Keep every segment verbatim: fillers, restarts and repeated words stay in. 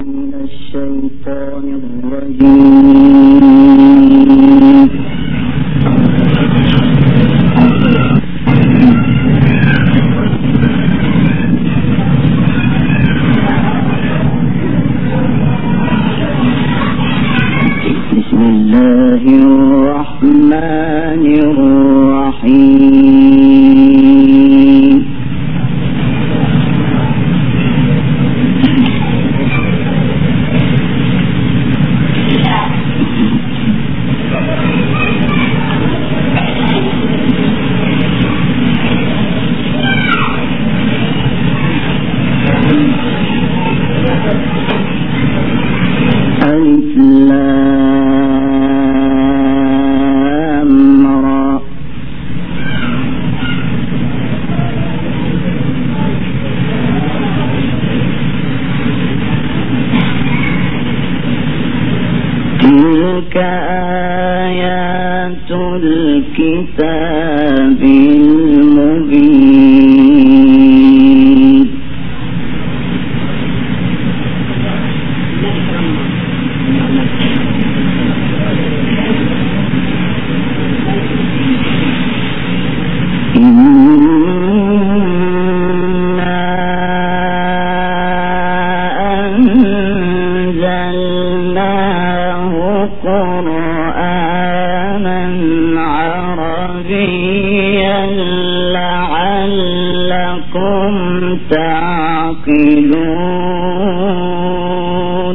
من الشيطان الرجيم. بسم الله الرحمن الرحيم. ألف لام را. تلك آيات الكتاب المبين. إنا أنزلناه قرآنا عربيا لعلكم تعقلون.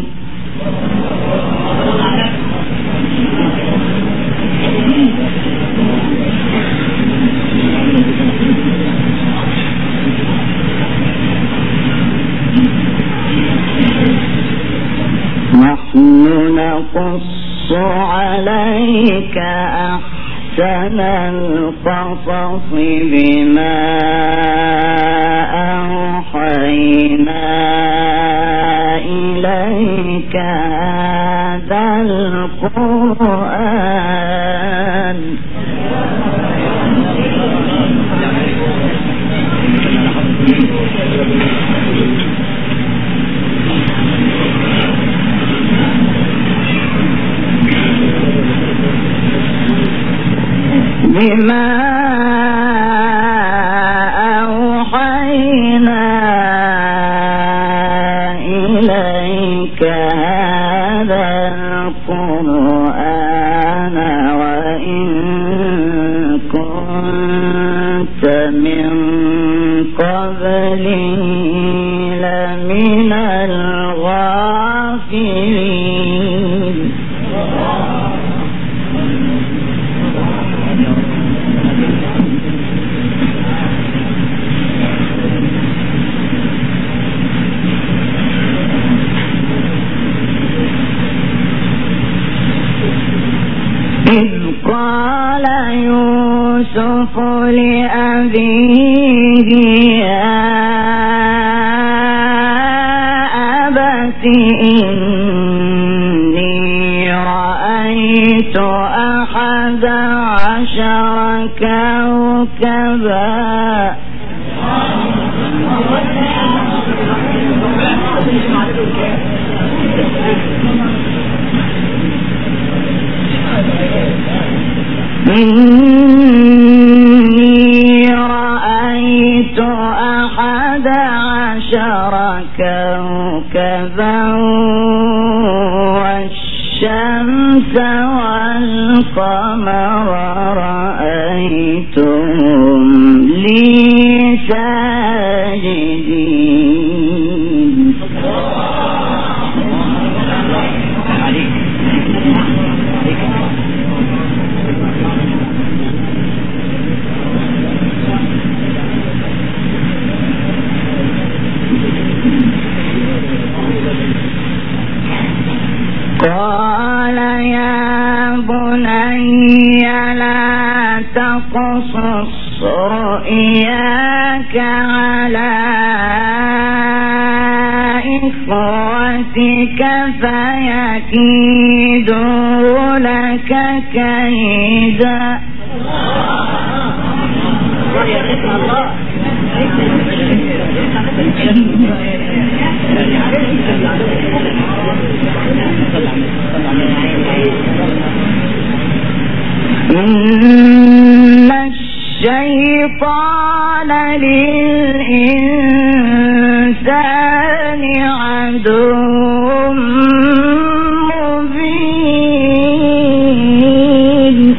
نحن نقص عليك أحسن القصص بما أوحينا إليك هذا القرآن. بما أوحينا إليك هذا القرآن وإن كنت من قبله لمن الغافلين. إذ قال يوسف لأبيه يا أبت إني رأيت أحد عشر كوكبا إني رأيت أحد عشر كوكبا والشمس والقمر رأيتهم لي ساجدين. قال يا بني لا تقصص رؤياك على إخوتك فيكيدوا لك كيدا. الله الشيطان للإنسان عدو مبين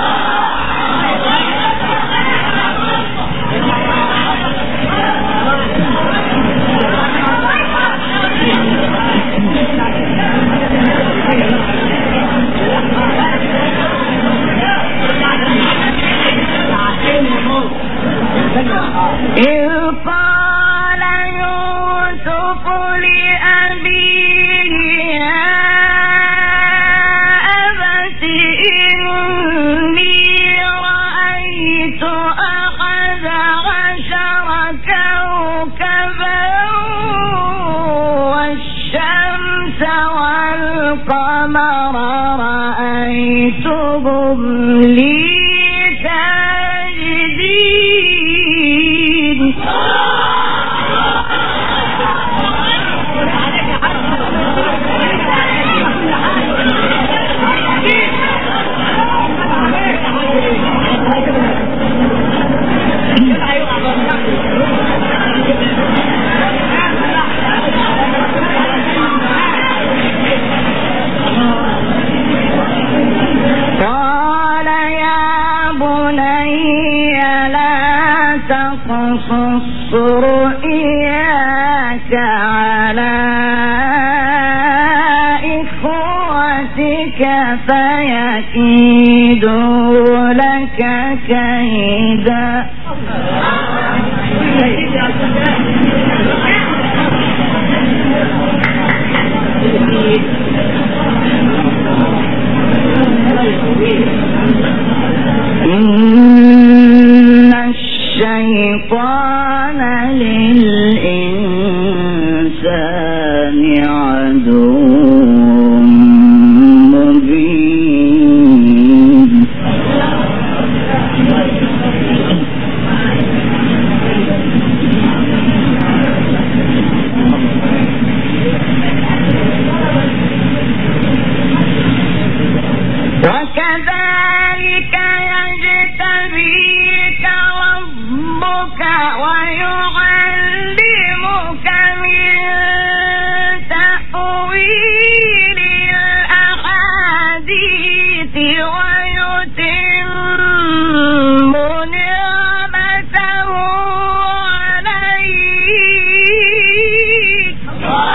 إذ قال يوسف لأبيه يا أبت إني رأيت أحد عشر كوكبا والشمس والقمر رأيتهم لي تقصص رؤياك على إخوتك فيكيدوا لك كيدا إن الشيطان للإنسان عدو مبين وكذلك يجتبيك ربك ويعلمك من تأويل الأحاديث ويتم نعمته عليك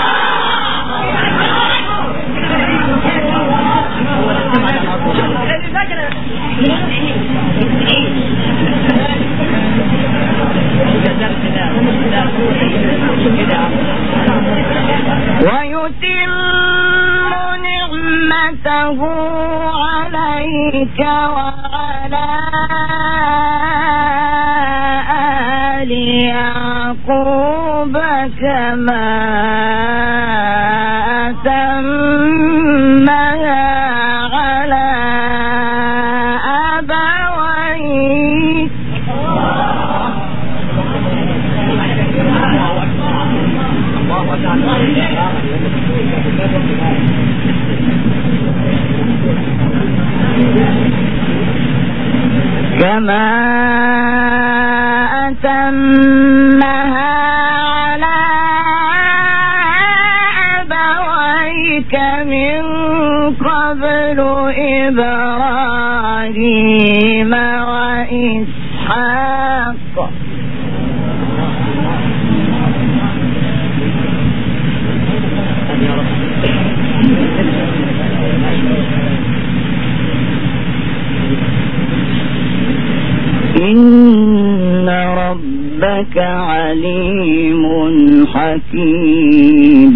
ويتم نعمته عليك وعلى آل يعقوب كما أتمها على أبويك كما أتمها على أبويك من قبل إبراهيم وإسحاق إن ربك عليم حكيم.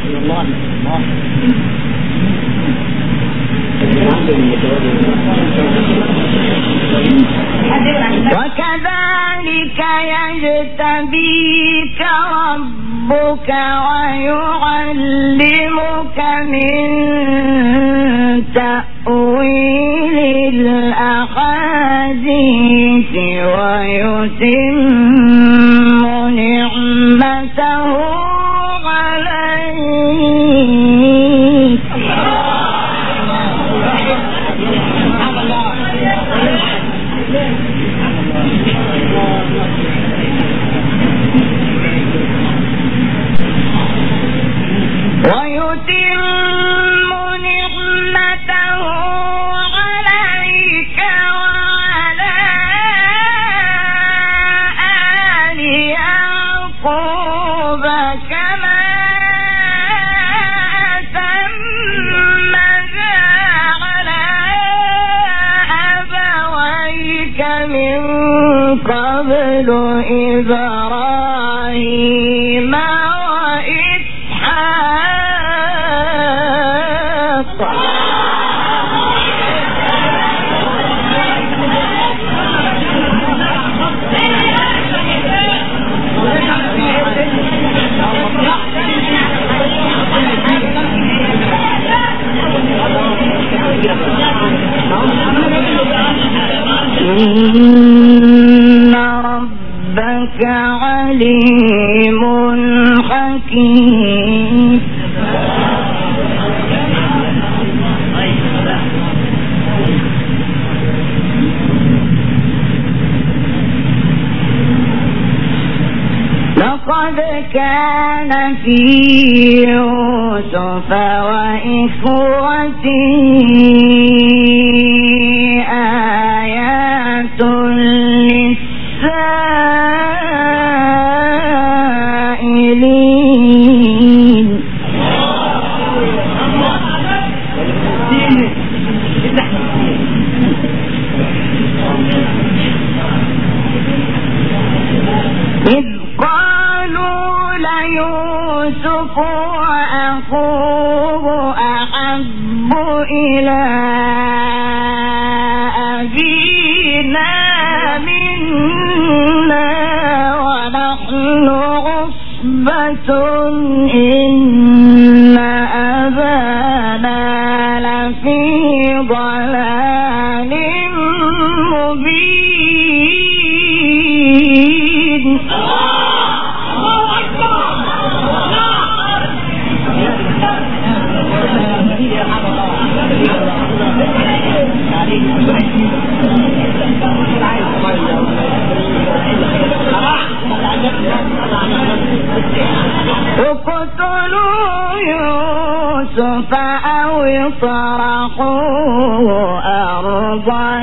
وكذلك يجتبيك ربك ويعلمك من تأويل الأحاديث ويتم نعمته عليك يتم نعمته عليك وعلى آل يعقوب كما أتمها على أبويك من قبل إبراهيم وإسحاق إن ربك عليم حكيم لقد كان في يوسف وإخوته آيات للسائلين إذ قالوا ليوسف وأخوه أحب إلى أبينا منا ونحن عصبة إن أبانا لفي ضلال مبين اقتلوا يوسف أو اطرحوه أرضا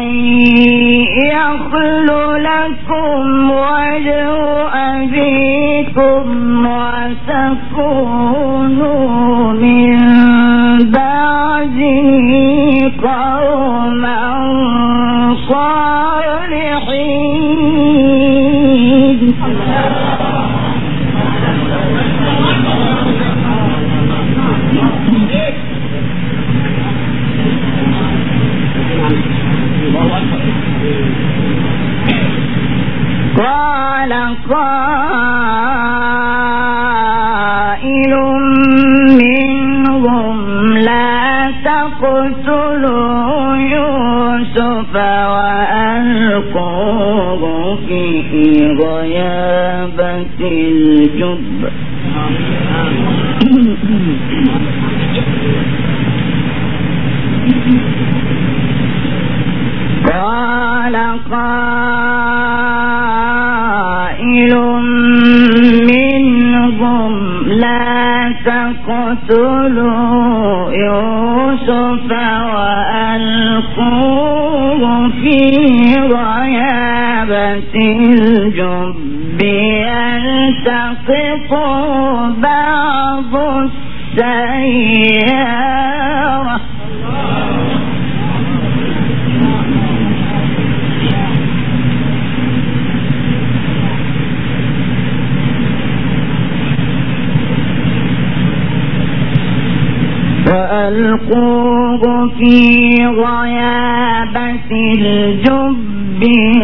يخل لكم وجه أبيكم وتكونوا من بعده قوما صالحين قال قائل منهم لا تقتلوا يوسف وألقوه في غيابة الجب قال قائل منهم لا تقتلوا يوسف وألقوه في غيابة الجب يلتقطه بعض السيارة وألقوه في غيابة الجب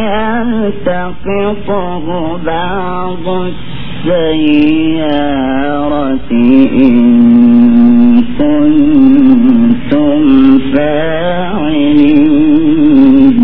يلتقطه بعض السيارة إن كنتم فاعلين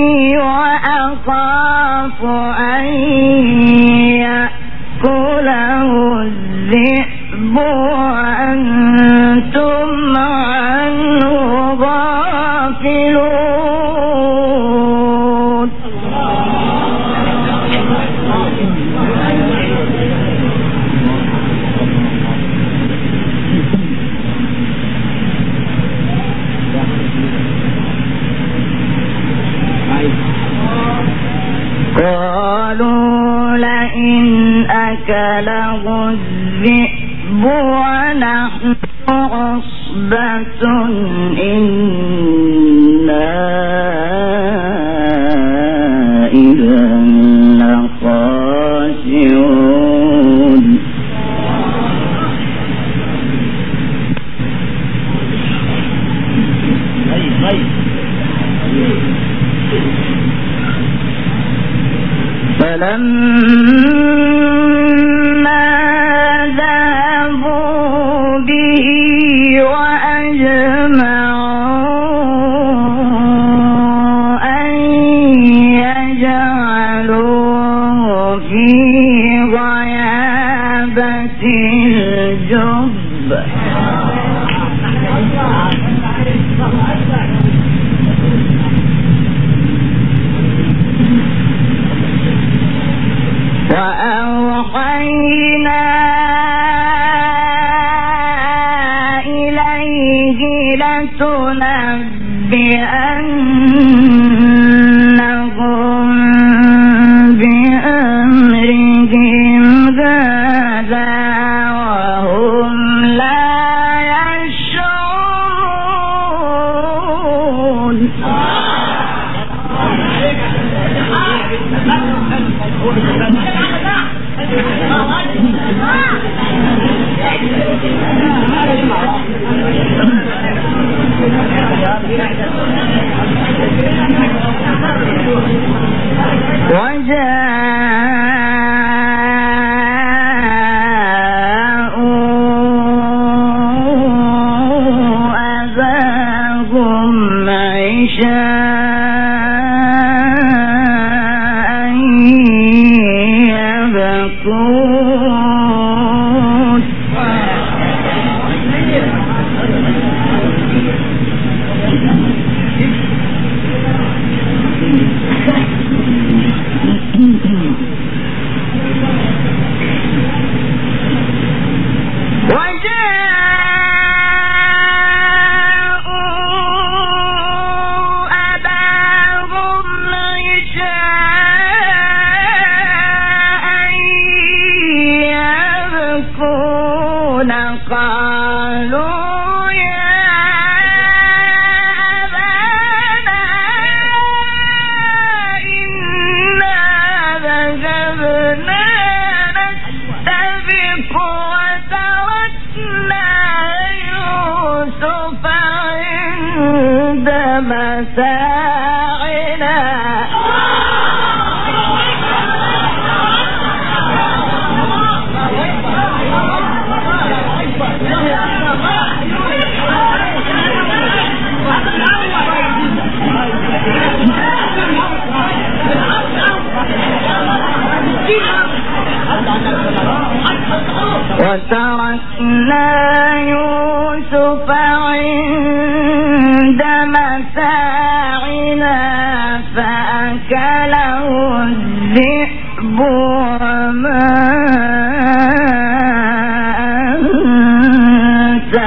وأخاف أن يأكله الذئب وأنتم عنه غافلون. قالوا لئن أكله الذئب ونحن عصبة إنا إذا لخاسرون. فلما ذهبوا به وأجمعوا أن يجعلوه في غيابة الجب وأوحينا إليه لتنبئنهم بأمرهم هذا وهم لا يشعرون. وجاءوا أباهم عشاء يبكون. قالوا يا أبانا إنا ذهبنا نستبق وتركنا يوسف عند متاعنا. وتركنا يوسف عند متاعنا فأكله الذئب وما أنت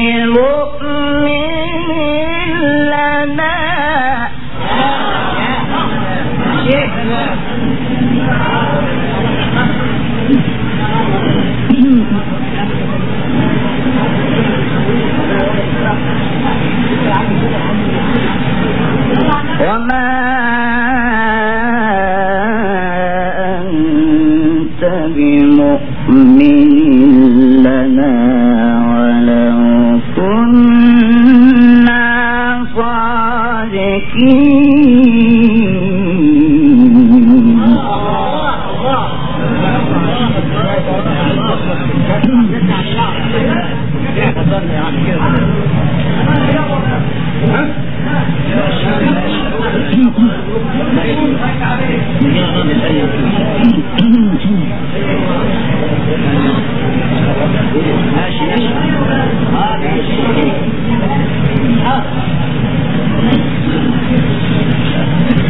بمؤمن لنا. وما أنت بمؤمن لنا ولو كنا صادقين.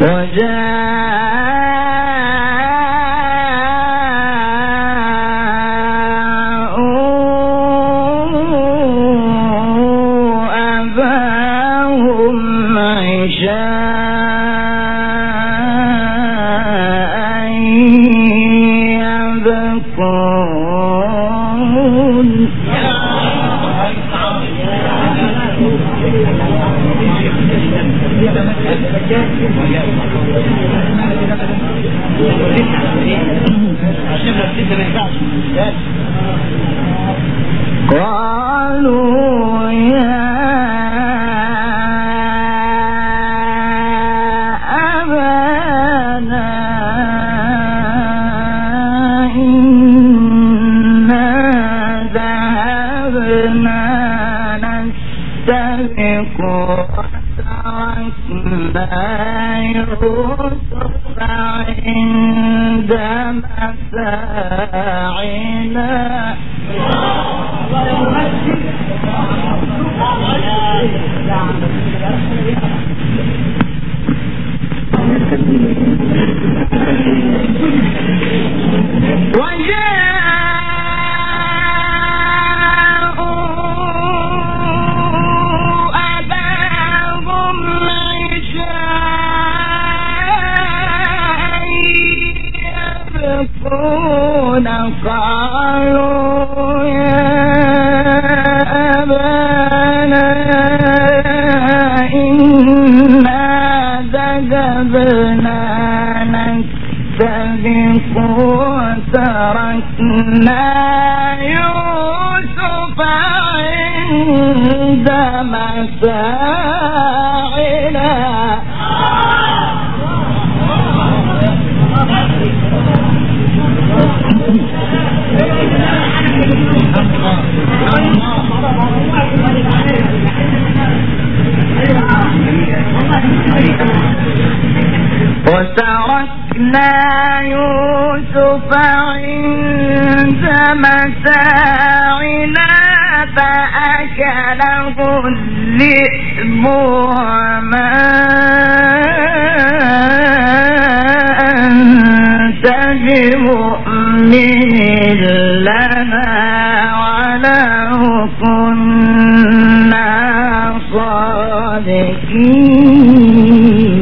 قالوا يا أبانا إنا ذهبنا نستبق وتركنا يوسف عند مساعنا قالوا يا أبانا إنا ذهبنا نستبق وتركنا يوسف عند مساعنا وتركنا يوسف عند متاعنا فأكله الذئب وما أنت بمؤمن لنا ولو كنا صادقين.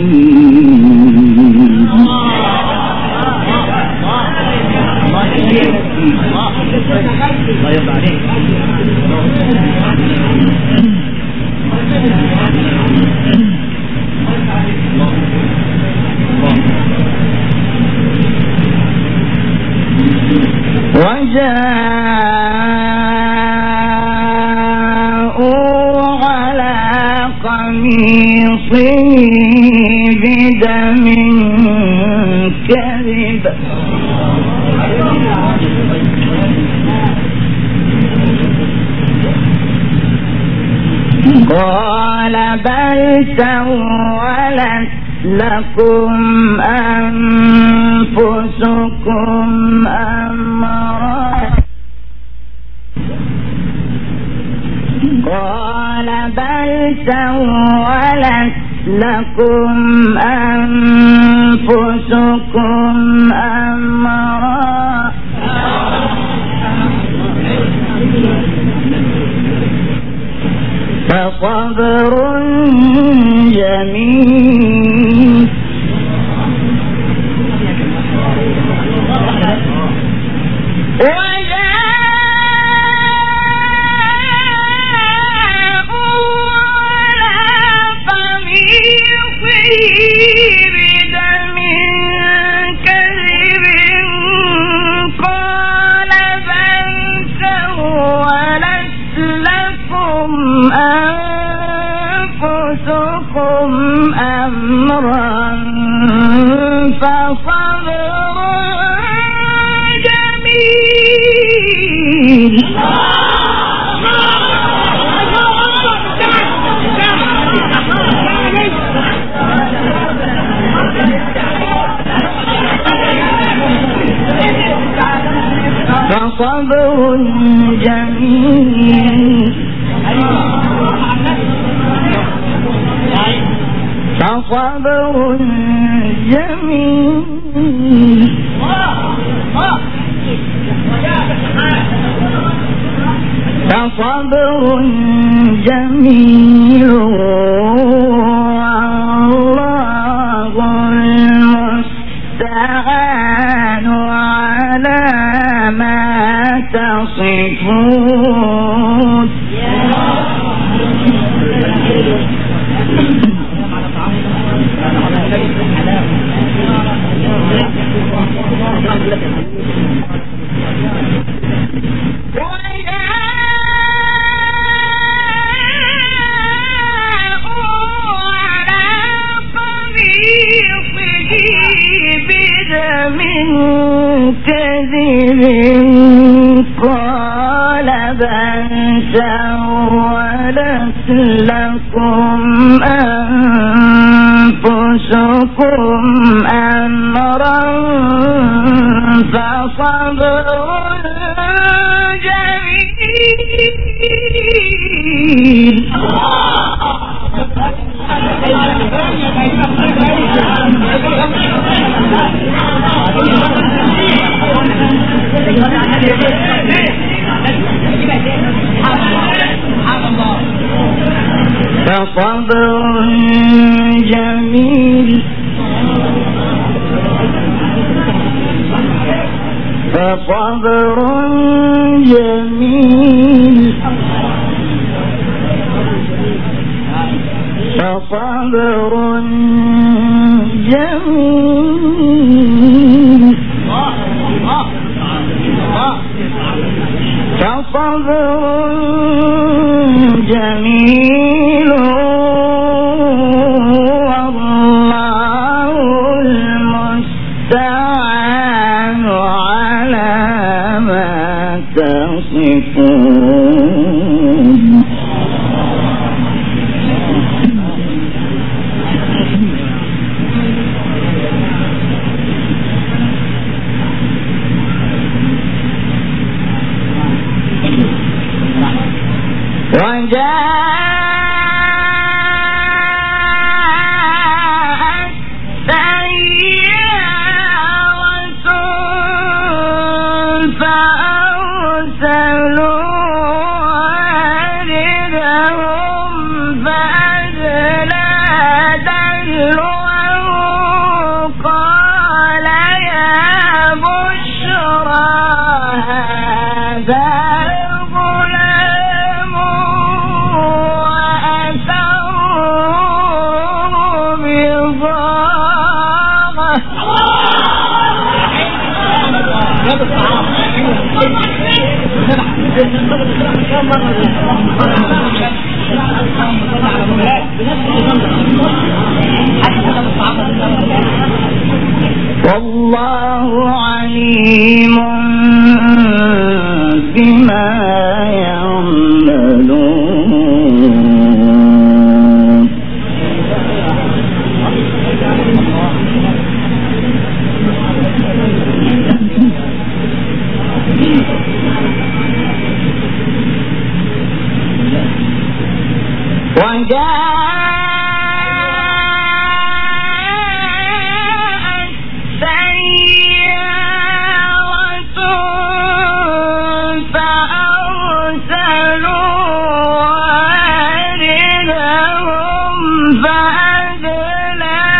وجاءوا على قميصه بدم كذب قال بل سولت لكم أنفسكم أمرا قال بل سولت لكم أنفسكم أمرا فصبر جميل أنفسكم أمرا فصبر جميل فصبر جميل فصبر فصبر جميل فصبر جميل والله المستعان على ما تصفون. من كذب قال بل سولت لكم أنفسكم أمرا فصبر جميل فصبر جميل فصبر جميل فصبر جميل فصبر جميل والله المستعان على ما تصفون. وجاءت سيارة فأرسلوا واردهم فأدلى دلوه قال يا بشرى هذا والله عليم بما يعملون. وجاءت سيارة فأرسلوا واردهم فأدلى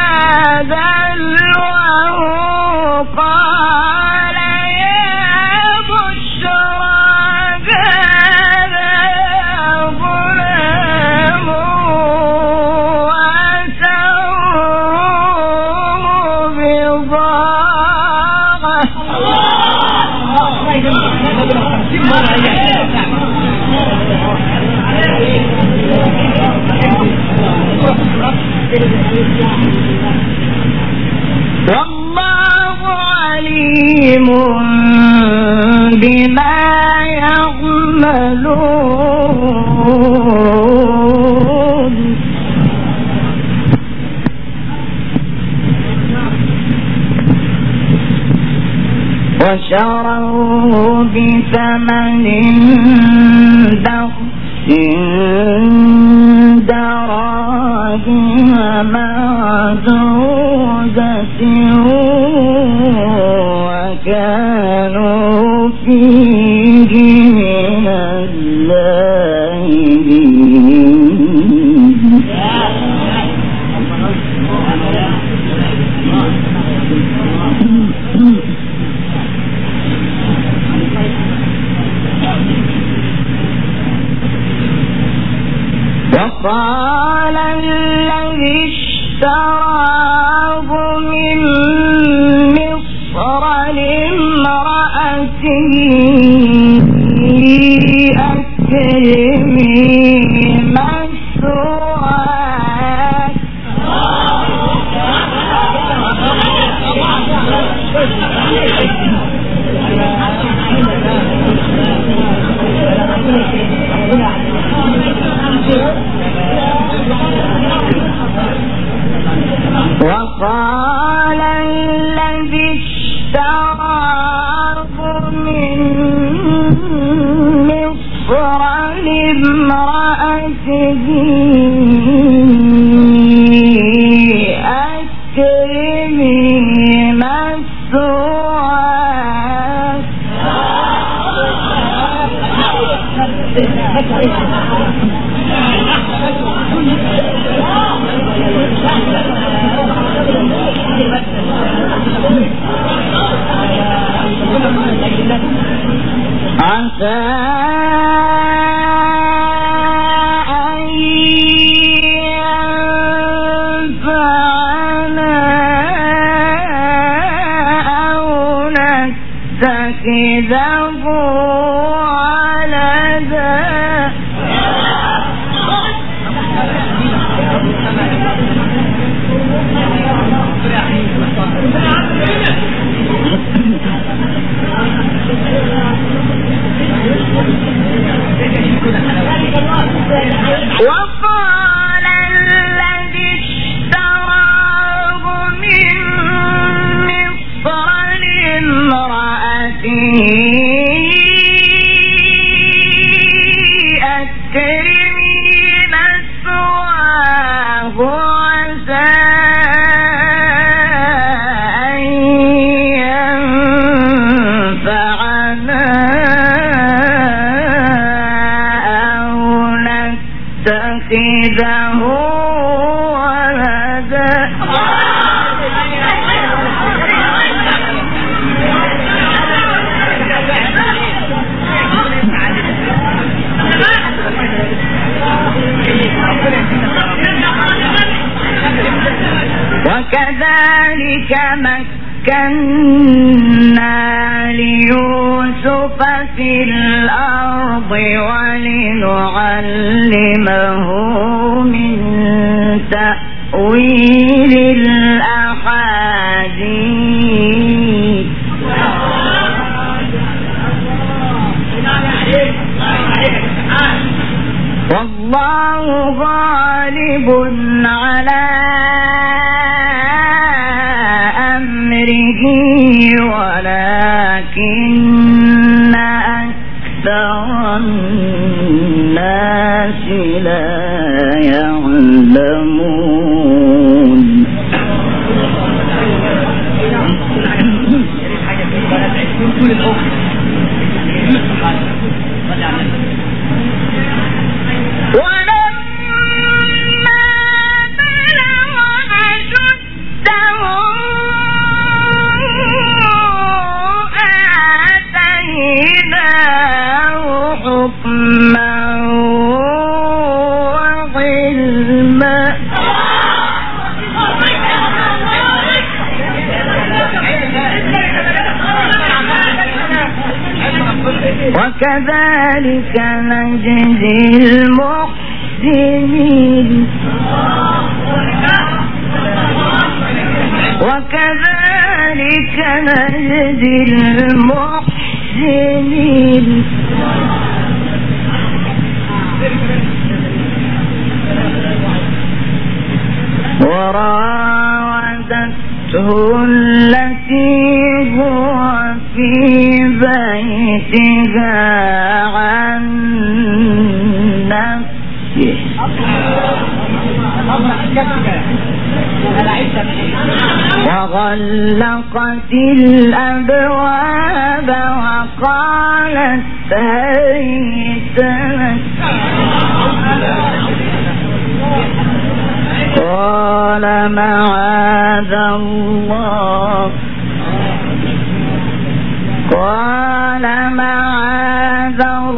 دلوه قال يا بشرى والله عليم بما يعملون. وشروه بثمن بخس دراهم معدودة وكانوا فيه من اللاهين. وقال الذي اشتراه من مصر لامرأته أكرمي مثواك وقال الذي اشتراه من مصر لامرأته أكرمي مثواك عسى أن ينفعنا أو نتخذه ولدا وقال الذي اشتراه من مصر لامرأته أكرمي مثواه عسى أن ينفعنا اتخذه ولدا وكذلك مكنا ليوسف في الأرض ولنعلمه من تأويل الأحاديث والله غالب على أمره ولكن أكثر الناس لا يعلمون. وكذلك نجزي المحسنين وكذلك نجزي المحسنين وراودته التي هو في بيتها عن وغلقت الأبواب وقالت هيت لك قال معاذ الله قال معاذ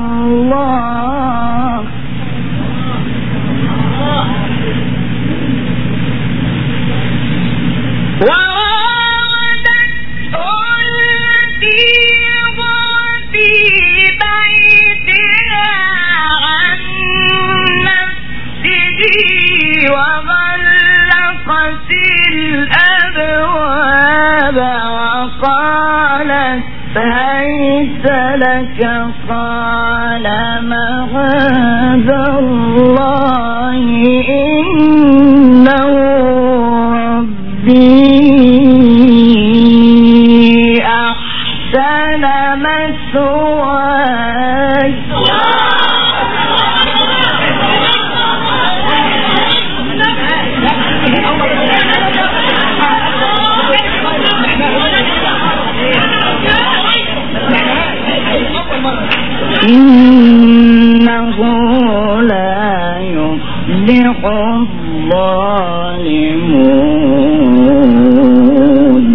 الله وراودته التي هو في بيتها عن نفسه وغلقت الأبواب وقالت هيت لك قال معاذ الله إنه ربي أحسن مثواي إنه لا يفلح الظالمون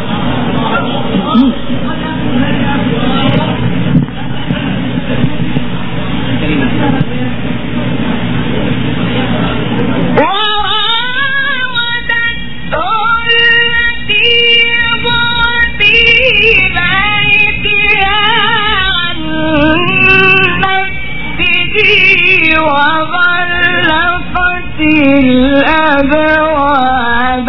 وغلقت الأبواب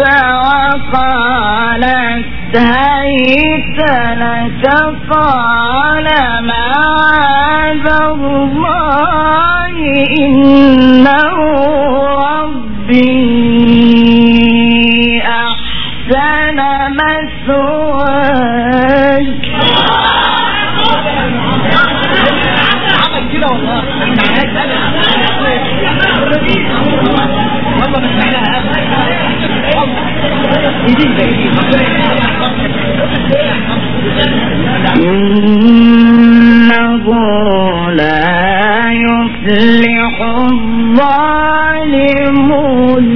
وقالت هيت لك قال معاذ الله إنه ربي أحسن مثواي إنه لا يفلح الظالمون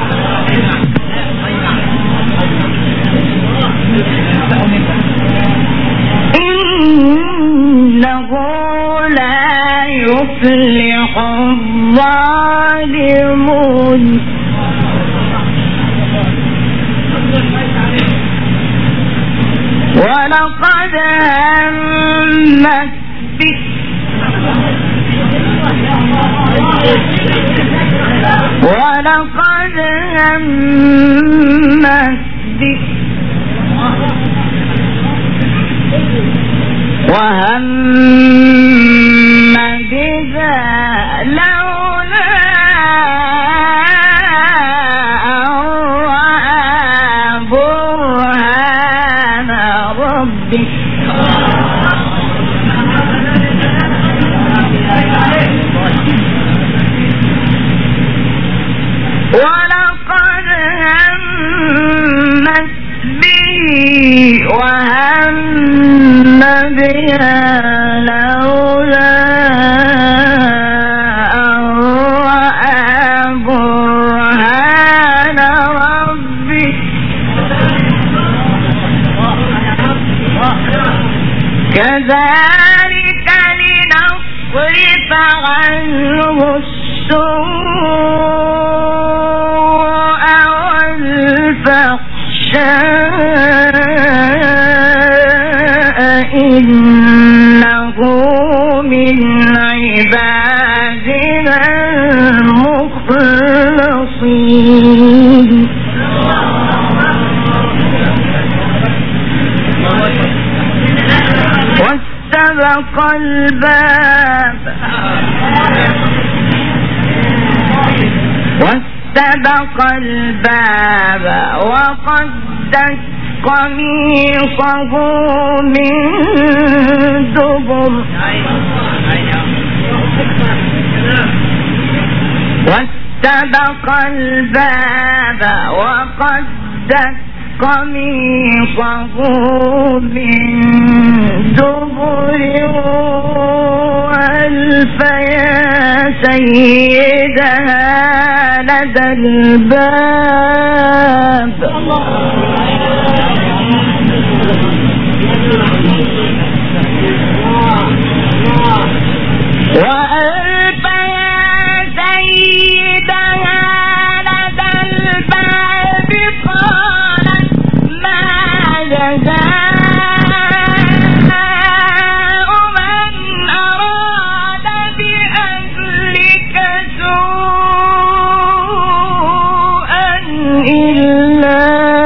إنه لا يفلح الظالمون ولقد همت به ولقد همت به وهم بها لولا أن رأى برهان ربه ولقد همت به وهم بها لولا أن رأى برهان ربه كذلك لنصرف عنه السوء والفحشاء إنه من عبادنا المخلصين واستبق الباب واستبق الباب وقدت قميصه من دبر واستبق الباب وقدت قميصه من دبر وألف يا سيدها لدى الباب وألف يا سيدها لدى الباب قالت ما جزاء من أراد بأهلك سوءا إلا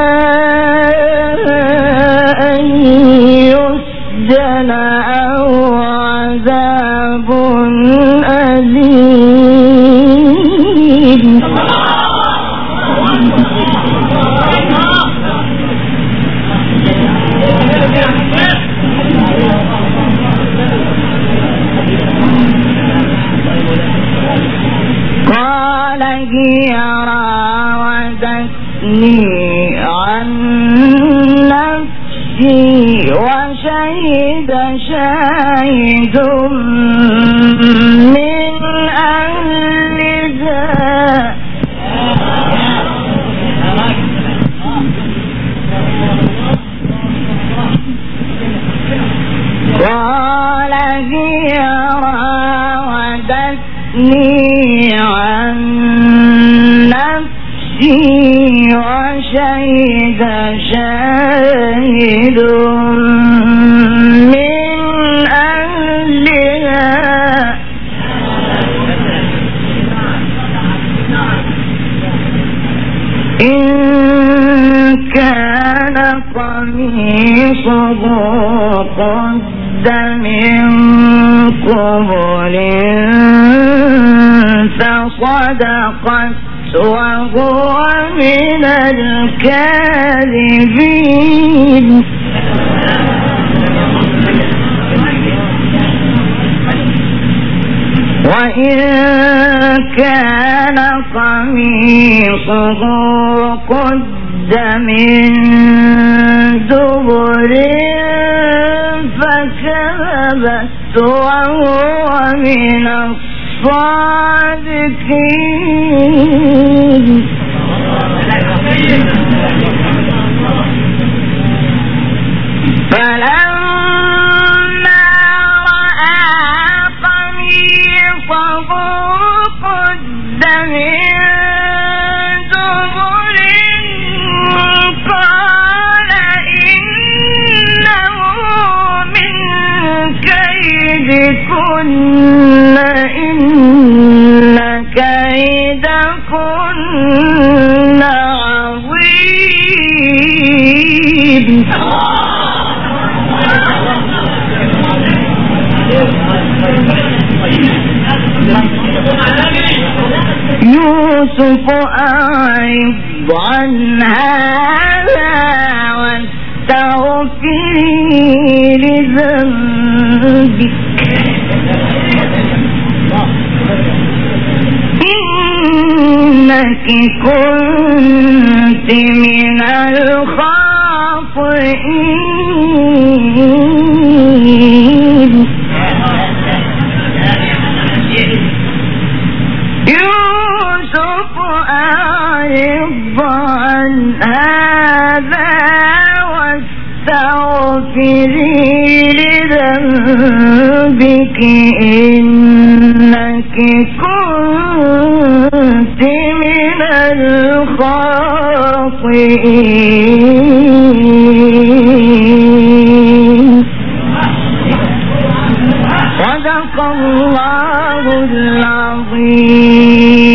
أن يسجن أو عذاب أليم. قال هي راودتني عن نفسي وشهد شاهد من أهلها قال هي راودتني عن نفسي وشهد شاهد من أهلها إن كان قميصه قد من قبل فصدقت وهو من الكاذبين. وإن كان قميصه قد من دبر فكذبت وهو من الصادقين. فلما رأى قميصه قد من دبر قال إنه من كيدكن إن كيدكن عظيم. يوسف أعرض عن هذا واستغفري لذنبك إنك كنت من الخاطئين. يوسف أعرض عن هذا واستغفري لذنبك إنك كنت من الخاطئين. صدق الله العظيم.